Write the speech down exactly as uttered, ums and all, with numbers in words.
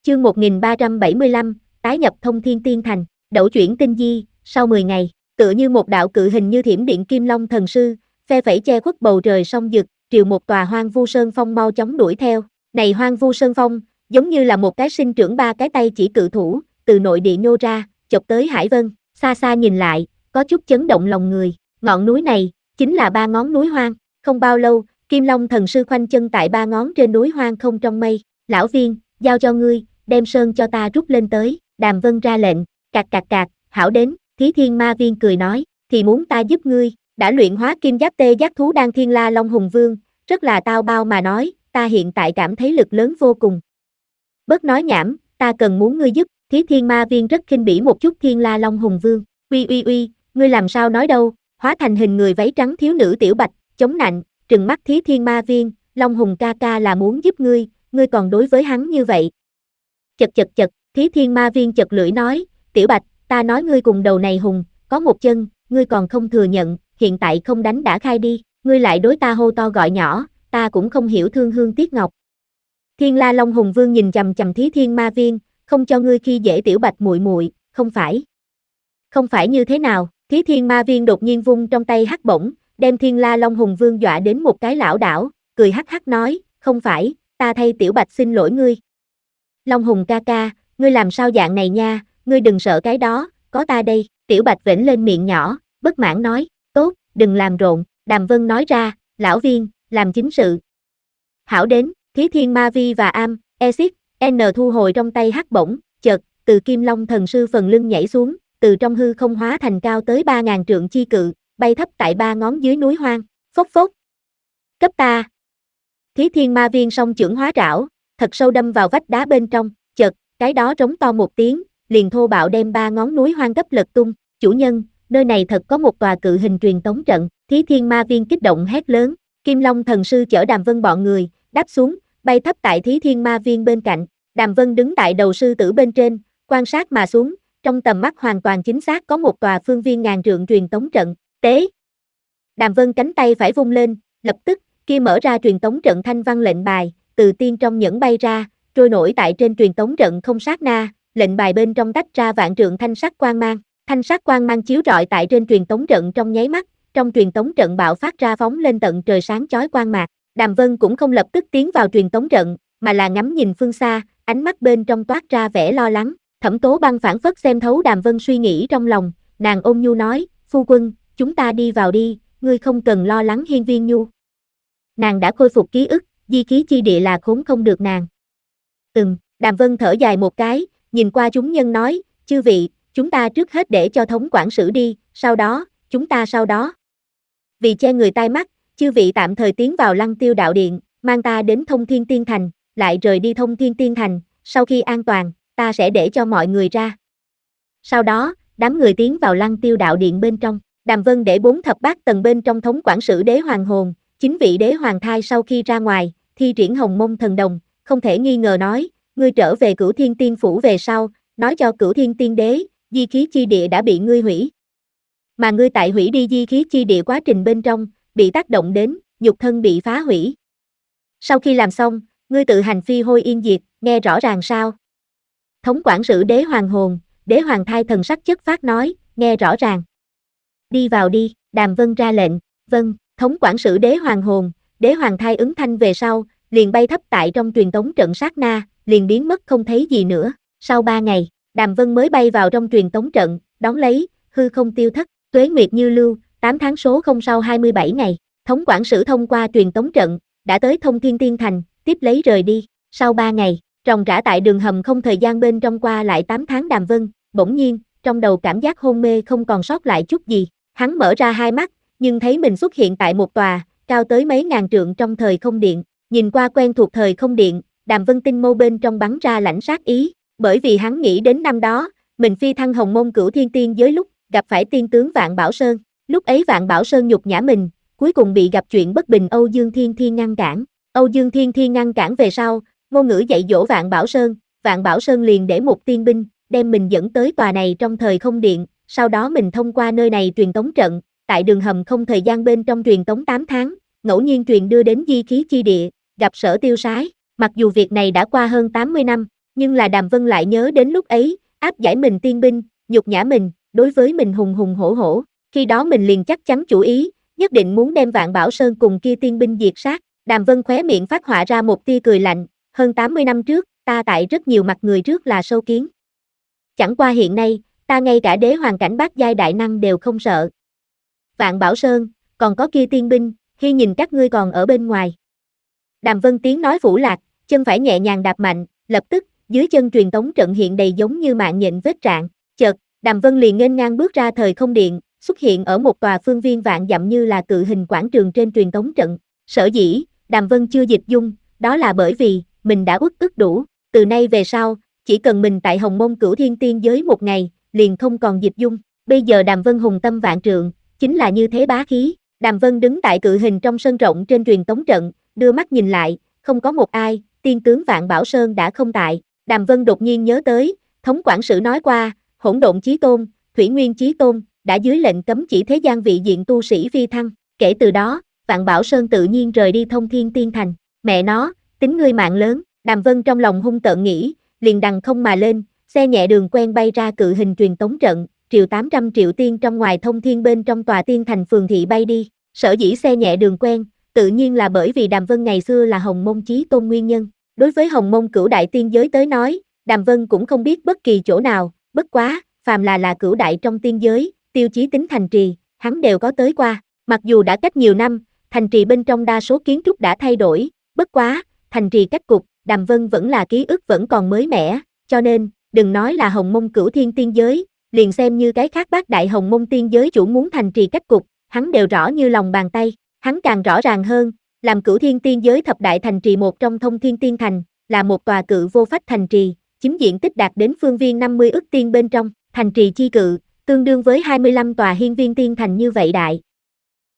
Chương một nghìn ba trăm bảy mươi lăm, tái nhập Thông Thiên Tiên Thành, đẩu chuyển tinh di, sau mười ngày, tựa như một đạo cự hình như thiểm điện Kim Long thần sư, phe phẩy che khuất bầu trời sông dực, triều một tòa Hoang Vu Sơn Phong mau chóng đuổi theo. Này Hoang Vu Sơn Phong, giống như là một cái sinh trưởng ba cái tay chỉ cự thủ, từ nội địa nhô ra, chộp tới Hải Vân, xa xa nhìn lại, có chút chấn động lòng người. Ngọn núi này chính là Ba Ngón núi Hoang. Không bao lâu, Kim Long thần sư khoanh chân tại Ba Ngón trên núi Hoang không trong mây. Lão Viên, giao cho ngươi, đem sơn cho ta rút lên tới. Đàm Vân ra lệnh. Cạc cạc cạc, hảo đến. Thí Thiên Ma Viên cười nói, thì muốn ta giúp ngươi. Đã luyện hóa kim giáp tê giác thú đan Thiên La Long Hùng Vương, rất là tao bao mà nói, ta hiện tại cảm thấy lực lớn vô cùng. Bớt nói nhảm, ta cần muốn ngươi giúp. Thí Thiên Ma Viên rất khinh bỉ một chút Thiên La Long Hùng Vương. Uy uy uy, ngươi làm sao nói đâu? Hóa thành hình người váy trắng thiếu nữ Tiểu Bạch, chống nạnh, trừng mắt Thí Thiên Ma Viên, Long Hùng ca ca là muốn giúp ngươi, ngươi còn đối với hắn như vậy. Chật chật chật, Thí Thiên Ma Viên chật lưỡi nói, Tiểu Bạch, ta nói ngươi cùng đầu này hùng, có một chân, ngươi còn không thừa nhận, hiện tại không đánh đã khai đi, ngươi lại đối ta hô to gọi nhỏ, ta cũng không hiểu thương hương tiếc ngọc. Thiên La Long Hùng Vương nhìn chằm chằm Thí Thiên Ma Viên, không cho ngươi khi dễ Tiểu Bạch muội muội, không phải. Không phải như thế nào? Thí Thiên Ma Viên đột nhiên vung trong tay hắc bổng, đem Thiên La Long Hùng Vương dọa đến một cái lảo đảo, cười hắc hắc nói, không phải, ta thay Tiểu Bạch xin lỗi ngươi. Long Hùng ca ca, ngươi làm sao dạng này nha, ngươi đừng sợ cái đó, có ta đây. Tiểu Bạch vểnh lên miệng nhỏ, bất mãn nói, tốt, đừng làm rộn. Đàm Vân nói ra, lão Viên, làm chính sự. Hảo đến, Thí Thiên Ma Vi và Am, Exit, N thu hồi trong tay hắc bổng, chợt, từ Kim Long thần sư phần lưng nhảy xuống, từ trong hư không hóa thành cao tới ba ngàn trượng chi cự, bay thấp tại Ba Ngón dưới núi Hoang. Phốc phốc. Cấp ta. Thí Thiên Ma Viên song chưởng hóa trảo, thật sâu đâm vào vách đá bên trong, chợt, cái đó trống to một tiếng, liền thô bạo đem Ba Ngón núi Hoang cấp lật tung. Chủ nhân, nơi này thật có một tòa cự hình truyền tống trận. Thí Thiên Ma Viên kích động hét lớn. Kim Long thần sư chở Đàm Vân bọn người, đáp xuống, bay thấp tại Thí Thiên Ma Viên bên cạnh. Đàm Vân đứng tại đầu sư tử bên trên, quan sát mà xuống, trong tầm mắt hoàn toàn chính xác có một tòa phương viên ngàn trượng truyền tống trận. Tế. Đàm Vân cánh tay phải vung lên, lập tức, kia mở ra truyền tống trận thanh văn lệnh bài, từ tiên trong nhẫn bay ra, trôi nổi tại trên truyền tống trận không sát na, lệnh bài bên trong tách ra vạn trượng thanh sắc quang mang, thanh sắc quang mang chiếu rọi tại trên truyền tống trận trong nháy mắt, trong truyền tống trận bạo phát ra phóng lên tận trời sáng chói quang mạc. Đàm Vân cũng không lập tức tiến vào truyền tống trận, mà là ngắm nhìn phương xa, ánh mắt bên trong toát ra vẻ lo lắng. Thẩm Tố Băng phảng phất xem thấu Đàm Vân suy nghĩ trong lòng, nàng ôn nhu nói, phu quân, chúng ta đi vào đi, ngươi không cần lo lắng Hiên Viên Nhu. Nàng đã khôi phục ký ức, di khí chi địa là khốn không được nàng. Ừm, Đàm Vân thở dài một cái, nhìn qua chúng nhân nói, chư vị, chúng ta trước hết để cho thống quản sử đi, sau đó, chúng ta sau đó. Vì che người tai mắt, chư vị tạm thời tiến vào Lăng Tiêu Đạo Điện, mang ta đến Thông Thiên Tiên Thành, lại rời đi Thông Thiên Tiên Thành, sau khi an toàn, ta sẽ để cho mọi người ra. Sau đó, đám người tiến vào Lăng Tiêu Đạo Điện bên trong, Đàm Vân để bốn thập bát tầng bên trong thống quản sử đế hoàng hồn, chính vị đế hoàng thai sau khi ra ngoài, thi triển Hồng Mông thần đồng, không thể nghi ngờ nói, ngươi trở về Cửu Thiên Tiên phủ về sau, nói cho Cửu Thiên Tiên đế, di khí chi địa đã bị ngươi hủy. Mà ngươi tại hủy đi di khí chi địa quá trình bên trong, bị tác động đến, nhục thân bị phá hủy. Sau khi làm xong, ngươi tự hành phi hôi yên diệt, nghe rõ ràng sao? Thống quản sử đế hoàng hồn, đế hoàng thai thần sắc chất phát nói, nghe rõ ràng. Đi vào đi, Đàm Vân ra lệnh, vâng, thống quản sử đế hoàng hồn, đế hoàng thai ứng thanh về sau, liền bay thấp tại trong truyền tống trận sát na, liền biến mất không thấy gì nữa. Sau ba ngày, Đàm Vân mới bay vào trong truyền tống trận, đón lấy, hư không tiêu thất, tuế nguyệt như lưu, tám tháng số không sau hai mươi bảy ngày, thống quản sử thông qua truyền tống trận, đã tới Thông Thiên Tiên Thành, tiếp lấy rời đi. Sau ba ngày, ròng rã tại đường hầm không thời gian bên trong qua lại tám tháng Đàm Vân, bỗng nhiên, trong đầu cảm giác hôn mê không còn sót lại chút gì, hắn mở ra hai mắt, nhưng thấy mình xuất hiện tại một tòa, cao tới mấy ngàn trượng trong thời không điện, nhìn qua quen thuộc thời không điện, Đàm Vân tinh mâu bên trong bắn ra lãnh sát ý, bởi vì hắn nghĩ đến năm đó, mình phi thăng Hồng Mông Cửu Thiên Tiên giới lúc, gặp phải tiên tướng Vạn Bảo Sơn, lúc ấy Vạn Bảo Sơn nhục nhã mình, cuối cùng bị gặp chuyện bất bình Âu Dương Thiên Thiên ngăn cản, Âu Dương Thiên Thiên ngăn cản về sau, ngôn ngữ dạy dỗ Vạn Bảo Sơn, Vạn Bảo Sơn liền để một tiên binh, đem mình dẫn tới tòa này trong thời không điện, sau đó mình thông qua nơi này truyền tống trận, tại đường hầm không thời gian bên trong truyền tống tám tháng, ngẫu nhiên truyền đưa đến di khí chi địa, gặp Sở Tiêu Sái, mặc dù việc này đã qua hơn tám mươi năm, Nhưng là Đàm Vân lại nhớ đến lúc ấy, áp giải mình tiên binh, nhục nhã mình, đối với mình hùng hùng hổ hổ, khi đó mình liền chắc chắn chủ ý, nhất định muốn đem Vạn Bảo Sơn cùng kia tiên binh diệt sát. Đàm Vân khóe miệng phát họa ra một tia cười lạnh, hơn tám mươi năm trước, ta tại rất nhiều mặt người trước là sâu kiến. Chẳng qua hiện nay, ta ngay cả đế hoàng cảnh bát giai đại năng đều không sợ. Vạn Bảo Sơn, còn có kia tiên binh, khi nhìn các ngươi còn ở bên ngoài. Đàm Vân tiếng nói phủ lạc, chân phải nhẹ nhàng đạp mạnh, lập tức, dưới chân truyền tống trận hiện đầy giống như mạng nhện vết rạn. Chợt, Đàm Vân liền nghênh ngang bước ra thời không điện, xuất hiện ở một tòa phương viên vạn dặm như là cự hình quảng trường trên truyền tống trận. Sở dĩ, Đàm Vân chưa dịch dung, đó là bởi vì, mình đã uất ức đủ, từ nay về sau, chỉ cần mình tại Hồng Mông Cửu Thiên Tiên giới một ngày, liền không còn dịch dung. Bây giờ Đàm Vân hùng tâm vạn trượng, chính là như thế bá khí. Đàm Vân đứng tại cự hình trong sân rộng trên truyền tống trận, đưa mắt nhìn lại, không có một ai, tiên tướng Vạn Bảo Sơn đã không tại. Đàm Vân đột nhiên nhớ tới, thống quản sử nói qua, Hỗn Độn Chí Tôn, Thủy Nguyên Chí Tôn, đã dưới lệnh cấm chỉ thế gian vị diện tu sĩ phi thăng. Kể từ đó, Vạn Bảo Sơn tự nhiên rời đi Thông Thiên Tiên Thành. Mẹ nó, tính ngươi mạng lớn, Đàm Vân trong lòng hung tợn nghĩ, liền đằng không mà lên, xe nhẹ đường quen bay ra cự hình truyền tống trận, triệu tám trăm triệu tiên trong ngoài thông thiên bên trong tòa tiên thành phường thị bay đi. Sở dĩ xe nhẹ đường quen, tự nhiên là bởi vì Đàm Vân ngày xưa là Hồng Mông Chí Tôn nguyên nhân. Đối với Hồng Mông Cửu Đại Tiên giới tới nói, Đàm Vân cũng không biết bất kỳ chỗ nào, bất quá, phàm là là cửu đại trong tiên giới, tiêu chí tính thành trì, hắn đều có tới qua. Mặc dù đã cách nhiều năm, thành trì bên trong đa số kiến trúc đã thay đổi, bất quá, thành trì cách cục, Đàm Vân vẫn là ký ức vẫn còn mới mẻ, cho nên, đừng nói là Hồng Mông Cửu Thiên Tiên giới, liền xem như cái khác bát đại Hồng Mông Tiên giới chủ muốn thành trì cách cục, hắn đều rõ như lòng bàn tay. Hắn càng rõ ràng hơn, làm Cửu Thiên Tiên giới thập đại thành trì một trong Thông Thiên Tiên Thành, là một tòa cự vô phách thành trì, chiếm diện tích đạt đến phương viên năm mươi ức tiên bên trong, thành trì chi cự, tương đương với hai mươi lăm tòa hiên viên tiên thành như vậy đại.